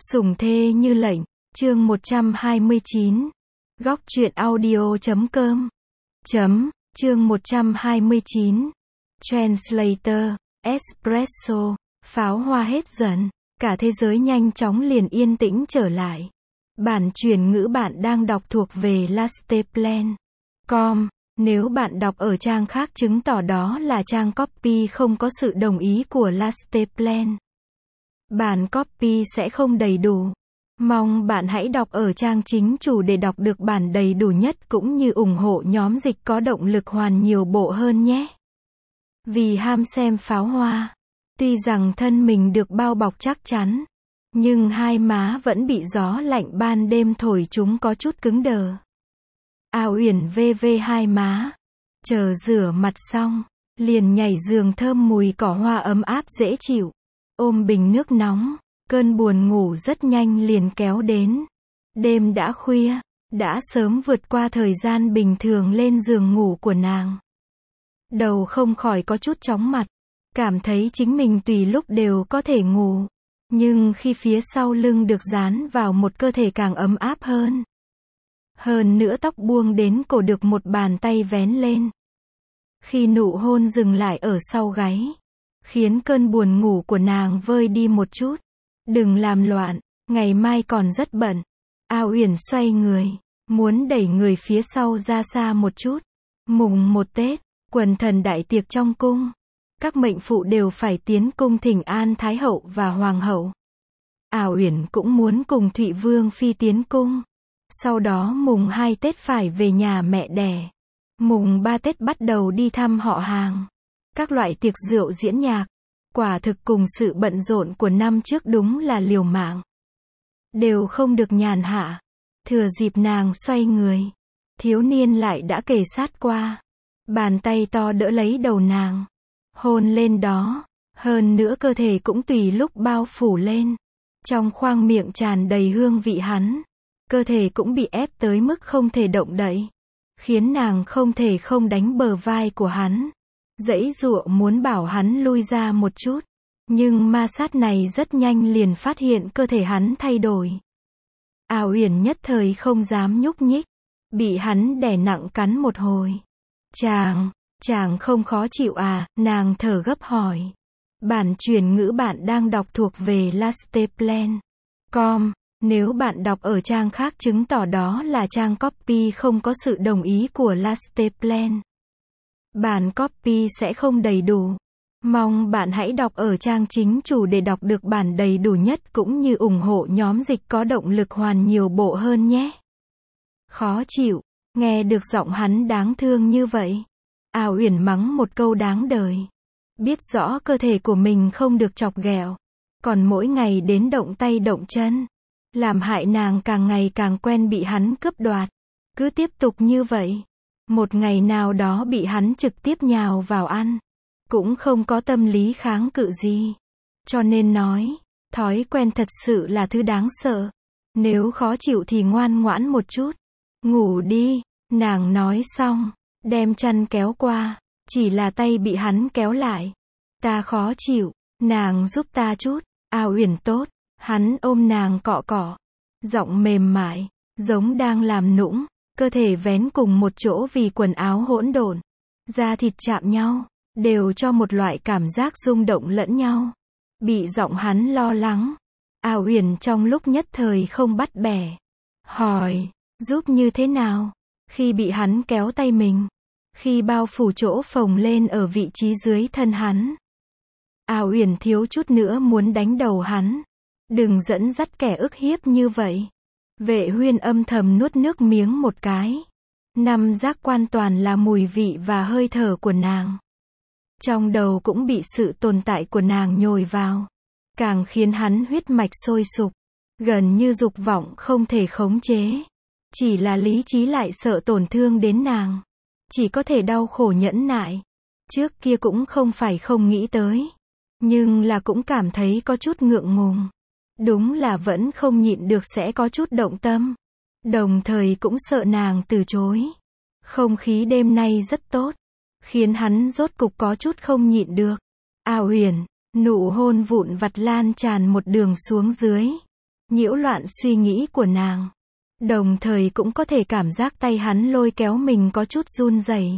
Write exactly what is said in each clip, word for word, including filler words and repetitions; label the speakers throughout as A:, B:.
A: Sủng thê như lệnh, chương một trăm hai mươi chín. Góc truyện audio chấm com. Chấm, chương một trăm hai mươi chín. Translator, Espresso, pháo hoa hết dần, cả thế giới nhanh chóng liền yên tĩnh trở lại. Bản chuyển ngữ bạn đang đọc thuộc về lasteplan chấm com. Nếu bạn đọc ở trang khác chứng tỏ đó là trang copy không có sự đồng ý của lasteplan. Bản copy sẽ không đầy đủ. Mong bạn hãy đọc ở trang chính chủ để đọc được bản đầy đủ nhất cũng như ủng hộ nhóm dịch có động lực hoàn nhiều bộ hơn nhé. Vì ham xem pháo hoa, tuy rằng thân mình được bao bọc chắc chắn, nhưng hai má vẫn bị gió lạnh ban đêm thổi chúng có chút cứng đờ. A Uyển vê vê hai má, chờ rửa mặt xong, liền nhảy giường thơm mùi cỏ hoa ấm áp dễ chịu, ôm bình nước nóng, cơn buồn ngủ rất nhanh liền kéo đến. Đêm đã khuya, đã sớm vượt qua thời gian bình thường lên giường ngủ của nàng. Đầu không khỏi có chút chóng mặt, cảm thấy chính mình tùy lúc đều có thể ngủ, nhưng khi phía sau lưng được dán vào một cơ thể càng ấm áp hơn. Hơn nữa tóc buông đến cổ được một bàn tay vén lên. Khi nụ hôn dừng lại ở sau gáy, khiến cơn buồn ngủ của nàng vơi đi một chút. Đừng làm loạn, ngày mai còn rất bận. A Uyển xoay người, muốn đẩy người phía sau ra xa một chút. Mùng một Tết, quần thần đại tiệc trong cung. Các mệnh phụ đều phải tiến cung thỉnh an Thái hậu và Hoàng hậu. A Uyển cũng muốn cùng Thụy Vương phi tiến cung. Sau đó mùng hai Tết phải về nhà mẹ đẻ. Mùng ba Tết bắt đầu đi thăm họ hàng. Các loại tiệc rượu diễn nhạc. Quả thực cùng sự bận rộn của năm trước đúng là liều mạng. Đều không được nhàn hạ. Thừa dịp nàng xoay người, thiếu niên lại đã kề sát qua. Bàn tay to đỡ lấy đầu nàng. Hôn lên đó. Hơn nữa cơ thể cũng tùy lúc bao phủ lên. Trong khoang miệng tràn đầy hương vị hắn. Cơ thể cũng bị ép tới mức không thể động đậy. Khiến nàng không thể không đánh bờ vai của hắn. Giãy giụa muốn bảo hắn lui ra một chút. Nhưng ma sát này rất nhanh liền phát hiện cơ thể hắn thay đổi. A Uyển nhất thời không dám nhúc nhích. Bị hắn đè nặng cắn một hồi. Chàng, chàng không khó chịu à, nàng thở gấp hỏi. Bản chuyển ngữ bạn đang đọc thuộc về lasteplan chấm com. Nếu bạn đọc ở trang khác chứng tỏ đó là trang copy không có sự đồng ý của lasteplan. Bản copy sẽ không đầy đủ. Mong bạn hãy đọc ở trang chính chủ để đọc được bản đầy đủ nhất cũng như ủng hộ nhóm dịch có động lực hoàn nhiều bộ hơn nhé. Khó chịu, nghe được giọng hắn đáng thương như vậy. A Uyển mắng một câu đáng đời. Biết rõ cơ thể của mình không được chọc ghẹo. Còn mỗi ngày đến động tay động chân. Làm hại nàng càng ngày càng quen bị hắn cướp đoạt. Cứ tiếp tục như vậy. Một ngày nào đó bị hắn trực tiếp nhào vào ăn. Cũng không có tâm lý kháng cự gì. Cho nên nói, thói quen thật sự là thứ đáng sợ. Nếu khó chịu thì ngoan ngoãn một chút. Ngủ đi, nàng nói xong, đem chăn kéo qua. Chỉ là tay bị hắn kéo lại. Ta khó chịu, nàng giúp ta chút. A Uyển tốt, hắn ôm nàng cọ cọ. Giọng mềm mại, giống đang làm nũng. Cơ thể vén cùng một chỗ vì quần áo hỗn độn. Da thịt chạm nhau, đều cho một loại cảm giác rung động lẫn nhau. Bị giọng hắn lo lắng. A Uyển trong lúc nhất thời không bắt bẻ. Hỏi, giúp như thế nào? Khi bị hắn kéo tay mình. Khi bao phủ chỗ phồng lên ở vị trí dưới thân hắn. A Uyển thiếu chút nữa muốn đánh đầu hắn. Đừng dẫn dắt kẻ ức hiếp như vậy. Vệ Huyên âm thầm nuốt nước miếng một cái. Năm giác quan toàn là mùi vị và hơi thở của nàng. Trong đầu cũng bị sự tồn tại của nàng nhồi vào. Càng khiến hắn huyết mạch sôi sục. Gần như dục vọng không thể khống chế. Chỉ là lý trí lại sợ tổn thương đến nàng. Chỉ có thể đau khổ nhẫn nại. Trước kia cũng không phải không nghĩ tới. Nhưng là cũng cảm thấy có chút ngượng ngùng. Đúng là vẫn không nhịn được sẽ có chút động tâm. Đồng thời cũng sợ nàng từ chối. Không khí đêm nay rất tốt. Khiến hắn rốt cục có chút không nhịn được. A Uyển, nụ hôn vụn vặt lan tràn một đường xuống dưới. nhiễu loạn suy nghĩ của nàng. Đồng thời cũng có thể cảm giác tay hắn lôi kéo mình có chút run rẩy.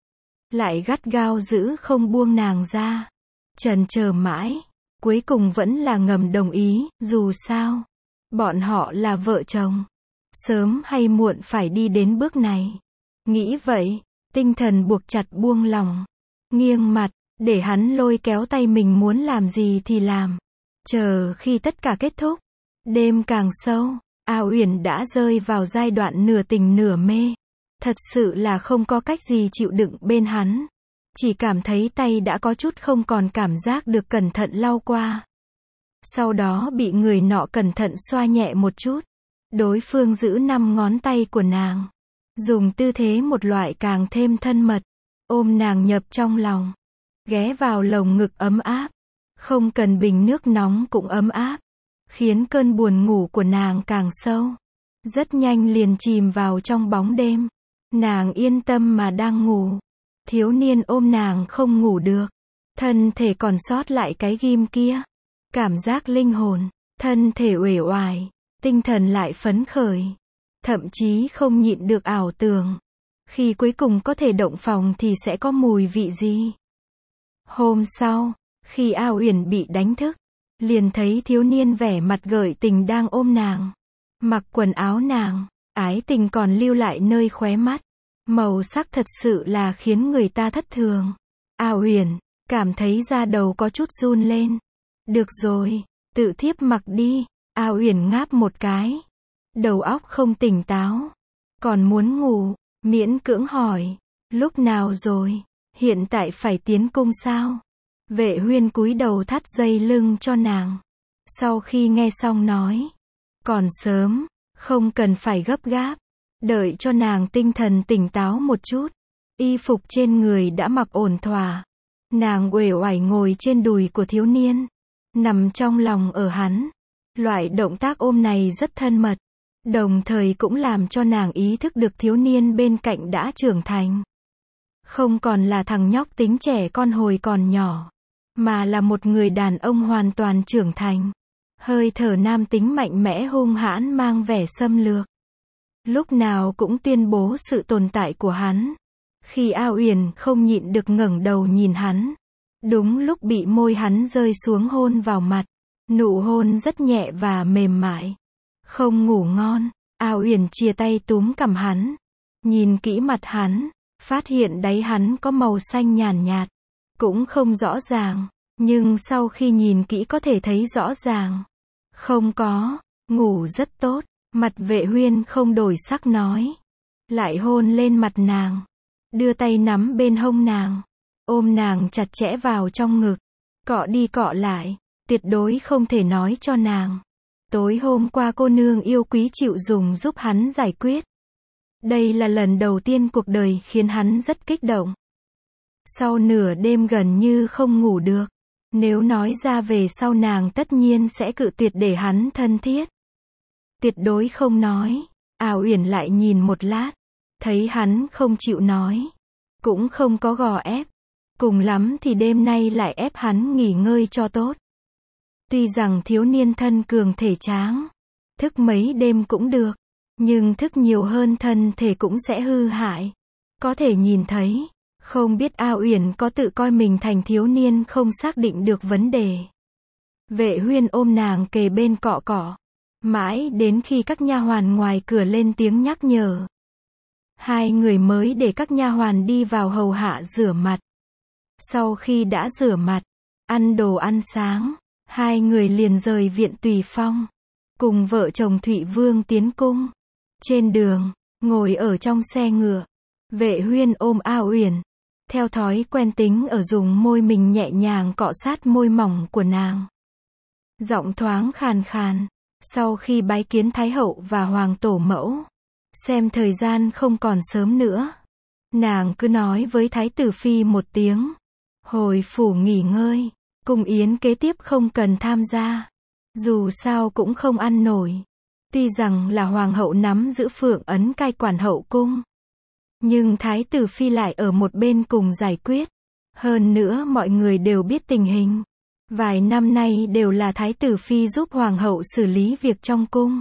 A: Lại gắt gao giữ không buông nàng ra. Chần chờ mãi, cuối cùng vẫn là ngầm đồng ý, dù sao, bọn họ là vợ chồng. Sớm hay muộn phải đi đến bước này. Nghĩ vậy, tinh thần buộc chặt buông lòng. Nghiêng mặt, để hắn lôi kéo tay mình muốn làm gì thì làm. Chờ khi tất cả kết thúc, đêm càng sâu, A Uyển đã rơi vào giai đoạn nửa tình nửa mê. Thật sự là không có cách gì chịu đựng bên hắn. Chỉ cảm thấy tay đã có chút không còn cảm giác được cẩn thận lau qua. Sau đó bị người nọ cẩn thận xoa nhẹ một chút. Đối phương giữ năm ngón tay của nàng. Dùng tư thế một loại càng thêm thân mật. Ôm nàng nhập trong lòng. Ghé vào lồng ngực ấm áp. Không cần bình nước nóng cũng ấm áp. Khiến cơn buồn ngủ của nàng càng sâu. Rất nhanh liền chìm vào trong bóng đêm. Nàng yên tâm mà đang ngủ. Thiếu niên ôm nàng không ngủ được. Thân thể còn sót lại cái ghim kia. Cảm giác linh hồn, thân thể uể oải, tinh thần lại phấn khởi. Thậm chí không nhịn được ảo tưởng. Khi cuối cùng có thể động phòng thì sẽ có mùi vị gì? Hôm sau, khi A Uyển bị đánh thức, liền thấy thiếu niên vẻ mặt gợi tình đang ôm nàng. Mặc quần áo nàng, ái tình còn lưu lại nơi khóe mắt. Màu sắc thật sự là khiến người ta thất thường. A Uyển cảm thấy da đầu có chút run lên. Được rồi, tự thiếp mặc đi. A Uyển ngáp một cái. Đầu óc không tỉnh táo. Còn muốn ngủ, miễn cưỡng hỏi. Lúc nào rồi? Hiện tại phải tiến cung sao? Vệ Huyên cúi đầu thắt dây lưng cho nàng. Sau khi nghe xong nói. Còn sớm, không cần phải gấp gáp. Đợi cho nàng tinh thần tỉnh táo một chút. Y phục trên người đã mặc ổn thỏa. Nàng uể oải ngồi trên đùi của thiếu niên. Nằm trong lòng ở hắn. Loại động tác ôm này rất thân mật. Đồng thời cũng làm cho nàng ý thức được thiếu niên bên cạnh đã trưởng thành. Không còn là thằng nhóc tính trẻ con hồi còn nhỏ. Mà là một người đàn ông hoàn toàn trưởng thành. Hơi thở nam tính mạnh mẽ hung hãn mang vẻ xâm lược. Lúc nào cũng tuyên bố sự tồn tại của hắn. Khi A Uyển không nhịn được ngẩng đầu nhìn hắn. Đúng lúc bị môi hắn rơi xuống hôn vào mặt. Nụ hôn rất nhẹ và mềm mại. Không ngủ ngon, A Uyển chia tay túm cằm hắn. Nhìn kỹ mặt hắn, phát hiện đáy hắn có màu xanh nhàn nhạt. Cũng không rõ ràng, nhưng sau khi nhìn kỹ có thể thấy rõ ràng. Không có, ngủ rất tốt. Mặt Vệ Huyên không đổi sắc nói. Lại hôn lên mặt nàng. Đưa tay nắm bên hông nàng. Ôm nàng chặt chẽ vào trong ngực. Cọ đi cọ lại. Tuyệt đối không thể nói cho nàng. Tối hôm qua cô nương yêu quý chịu dùng giúp hắn giải quyết. Đây là lần đầu tiên cuộc đời khiến hắn rất kích động. Sau nửa đêm gần như không ngủ được. Nếu nói ra về sau nàng tất nhiên sẽ cự tuyệt để hắn thân thiết. Tuyệt đối không nói. A Uyển lại nhìn một lát. Thấy hắn không chịu nói. Cũng không có gò ép. Cùng lắm thì đêm nay lại ép hắn nghỉ ngơi cho tốt. Tuy rằng thiếu niên thân cường thể tráng. Thức mấy đêm cũng được. Nhưng thức nhiều hơn thân thể cũng sẽ hư hại. Có thể nhìn thấy. Không biết A Uyển có tự coi mình thành thiếu niên không xác định được vấn đề. Vệ Huyên ôm nàng kề bên cọ cọ. Mãi đến khi các nha hoàn ngoài cửa lên tiếng nhắc nhở. Hai người mới để các nha hoàn đi vào hầu hạ rửa mặt. Sau khi đã rửa mặt, ăn đồ ăn sáng, hai người liền rời viện Tùy Phong. Cùng vợ chồng Thụy Vương tiến cung. Trên đường, ngồi ở trong xe ngựa. Vệ Huyên ôm A Uyển. Theo thói quen tính ở dùng môi mình nhẹ nhàng cọ sát môi mỏng của nàng. Giọng thoáng khàn khàn. Sau khi bái kiến Thái Hậu và Hoàng Tổ Mẫu. Xem thời gian không còn sớm nữa. Nàng cứ nói với Thái Tử Phi một tiếng. Hồi phủ nghỉ ngơi. Cung yến kế tiếp không cần tham gia. Dù sao cũng không ăn nổi. Tuy rằng là Hoàng hậu nắm giữ phượng ấn cai quản hậu cung. Nhưng Thái Tử Phi lại ở một bên cùng giải quyết. Hơn nữa mọi người đều biết tình hình. Vài năm nay đều là thái tử phi giúp hoàng hậu xử lý việc trong cung.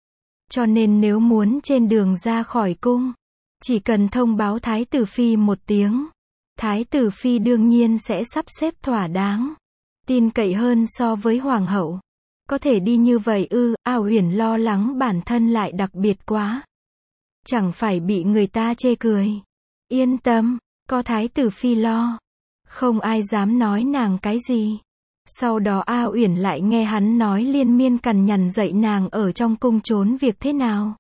A: Cho nên nếu muốn trên đường ra khỏi cung, chỉ cần thông báo thái tử phi một tiếng, thái tử phi đương nhiên sẽ sắp xếp thỏa đáng, tin cậy hơn so với hoàng hậu. Có thể đi như vậy ư? A Uyển lo lắng bản thân lại đặc biệt quá, chẳng phải bị người ta chê cười. Yên tâm, có thái tử phi lo, không ai dám nói nàng cái gì. Sau đó A Uyển lại nghe hắn nói liên miên cằn nhằn dạy nàng ở trong cung trốn việc thế nào,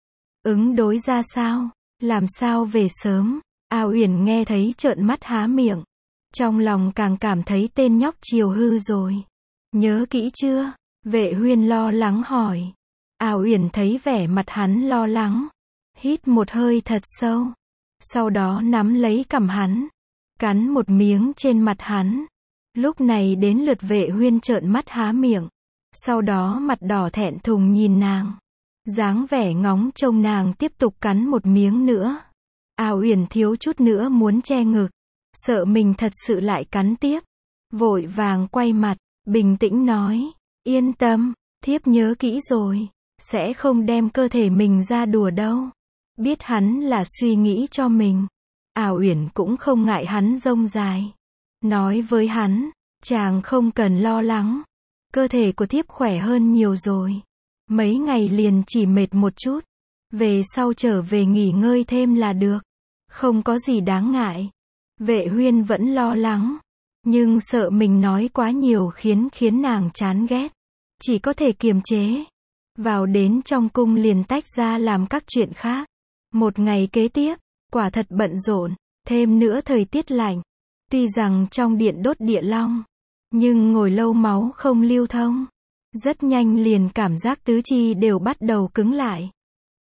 A: ứng đối ra sao, làm sao về sớm. A Uyển nghe thấy trợn mắt há miệng, trong lòng càng cảm thấy tên nhóc chiều hư rồi. Nhớ kỹ chưa? Vệ Huyên lo lắng hỏi. A Uyển thấy vẻ mặt hắn lo lắng, hít một hơi thật sâu, sau đó nắm lấy cằm hắn, cắn một miếng trên mặt hắn. Lúc này đến lượt Vệ Huyên trợn mắt há miệng, sau đó mặt đỏ thẹn thùng nhìn nàng, dáng vẻ ngóng trông nàng tiếp tục cắn một miếng nữa. A Uyển thiếu chút nữa muốn che ngực, sợ mình thật sự lại cắn tiếp, vội vàng quay mặt, bình tĩnh nói, yên tâm, thiếp nhớ kỹ rồi, sẽ không đem cơ thể mình ra đùa đâu. Biết hắn là suy nghĩ cho mình, A Uyển cũng không ngại hắn rông dài, nói với hắn, chàng không cần lo lắng, cơ thể của thiếp khỏe hơn nhiều rồi, mấy ngày liền chỉ mệt một chút, về sau trở về nghỉ ngơi thêm là được, không có gì đáng ngại. Vệ Huyên vẫn lo lắng, nhưng sợ mình nói quá nhiều khiến khiến nàng chán ghét, chỉ có thể kiềm chế. Vào đến trong cung liền tách ra làm các chuyện khác. Một ngày kế tiếp, quả thật bận rộn, thêm nữa thời tiết lạnh. Tuy rằng trong điện đốt địa long, nhưng ngồi lâu máu không lưu thông. Rất nhanh liền cảm giác tứ chi đều bắt đầu cứng lại.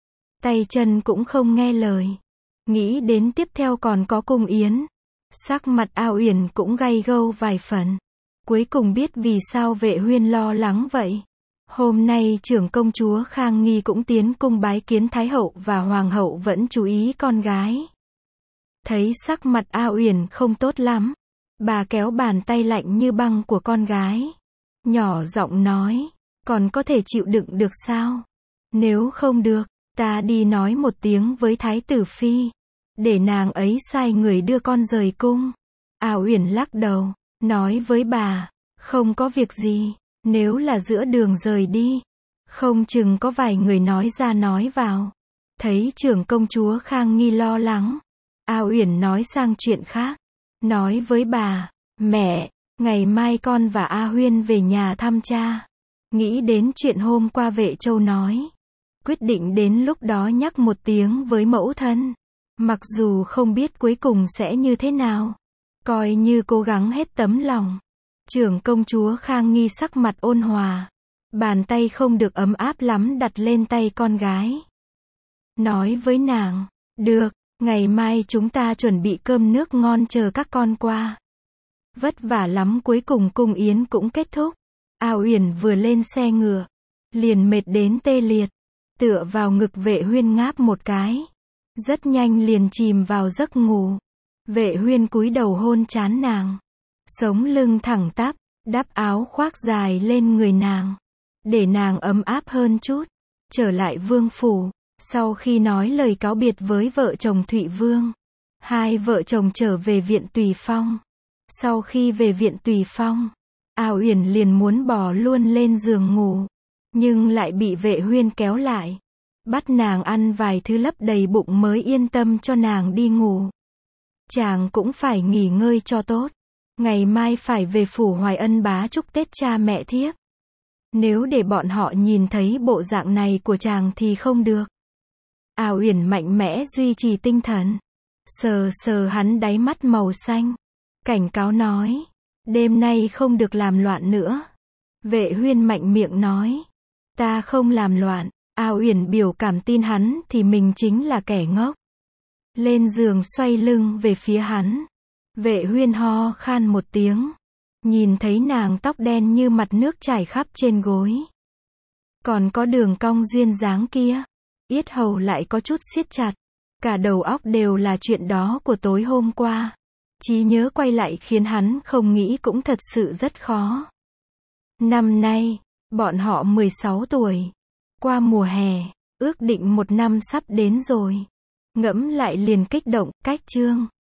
A: Tay chân cũng không nghe lời. Nghĩ đến tiếp theo còn có cung yến. Sắc mặt A Uyển cũng gay gâu vài phần. Cuối cùng biết vì sao Vệ Huyên lo lắng vậy. Hôm nay trưởng công chúa Khang Nghi cũng tiến cung bái kiến Thái hậu và Hoàng hậu vẫn chú ý con gái. Thấy sắc mặt A Uyển không tốt lắm, bà kéo bàn tay lạnh như băng của con gái, nhỏ giọng nói, còn có thể chịu đựng được sao? Nếu không được, ta đi nói một tiếng với Thái tử phi, để nàng ấy sai người đưa con rời cung. A Uyển lắc đầu, nói với bà, không có việc gì, nếu là giữa đường rời đi, không chừng có vài người nói ra nói vào. Thấy trưởng công chúa Khang Nghi lo lắng, A Uyển nói sang chuyện khác, nói với bà, mẹ, ngày mai con và A Huyên về nhà thăm cha. Nghĩ đến chuyện hôm qua Vệ Châu nói, quyết định đến lúc đó nhắc một tiếng với mẫu thân. Mặc dù không biết cuối cùng sẽ như thế nào, coi như cố gắng hết tấm lòng. Trưởng công chúa Khang Nghi sắc mặt ôn hòa, bàn tay không được ấm áp lắm đặt lên tay con gái. Nói với nàng, được, ngày mai chúng ta chuẩn bị cơm nước ngon chờ các con qua. Vất vả lắm cuối cùng cung yến cũng kết thúc. A Uyển vừa lên xe ngựa, liền mệt đến tê liệt, tựa vào ngực Vệ Huyên ngáp một cái. Rất nhanh liền chìm vào giấc ngủ. Vệ Huyên cúi đầu hôn trán nàng, sống lưng thẳng tắp, đắp áo khoác dài lên người nàng, để nàng ấm áp hơn chút. Trở lại vương phủ, sau khi nói lời cáo biệt với vợ chồng Thụy Vương, hai vợ chồng trở về viện Tùy Phong. Sau khi về viện Tùy Phong, A Uyển liền muốn bò luôn lên giường ngủ, nhưng lại bị Vệ Huyên kéo lại, bắt nàng ăn vài thứ lấp đầy bụng mới yên tâm cho nàng đi ngủ. Chàng cũng phải nghỉ ngơi cho tốt, ngày mai phải về phủ Hoài Ân bá chúc Tết cha mẹ thiếp. Nếu để bọn họ nhìn thấy bộ dạng này của chàng thì không được. A Uyển mạnh mẽ duy trì tinh thần, sờ sờ hắn đáy mắt màu xanh, cảnh cáo nói, đêm nay không được làm loạn nữa. Vệ Huyên mạnh miệng nói, ta không làm loạn. A Uyển biểu cảm tin hắn thì mình chính là kẻ ngốc. Lên giường xoay lưng về phía hắn. Vệ Huyên ho khan một tiếng, nhìn thấy nàng tóc đen như mặt nước chảy khắp trên gối, còn có đường cong duyên dáng kia, yết hầu lại có chút siết chặt, cả đầu óc đều là chuyện đó của tối hôm qua. Trí nhớ quay lại khiến hắn không nghĩ cũng thật sự rất khó. Năm nay, bọn họ mười sáu tuổi. Qua mùa hè, ước định một năm sắp đến rồi. Ngẫm lại liền kích động, cách chương